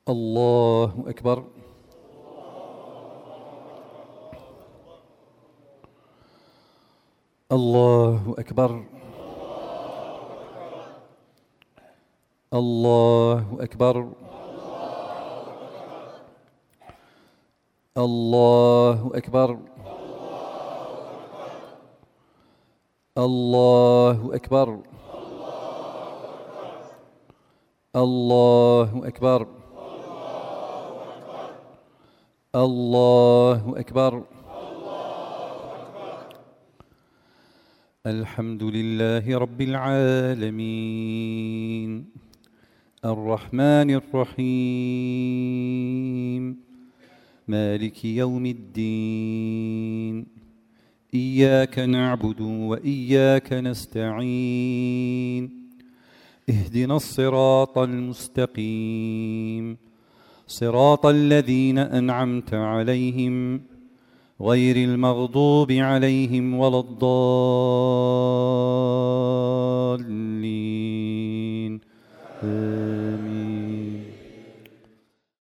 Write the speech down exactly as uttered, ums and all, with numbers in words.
الله أكبر. الله أكبر. الله أكبر. الله أكبر. الله أكبر. الله أكبر. الله أكبر. الحمد لله رب العالمين الرحمن الرحيم مالك يوم الدين إياك نعبد وإياك نستعين اهدنا الصراط المستقيم صراط الذين أنعمت عليهم غير المغضوب عليهم ولا الضالين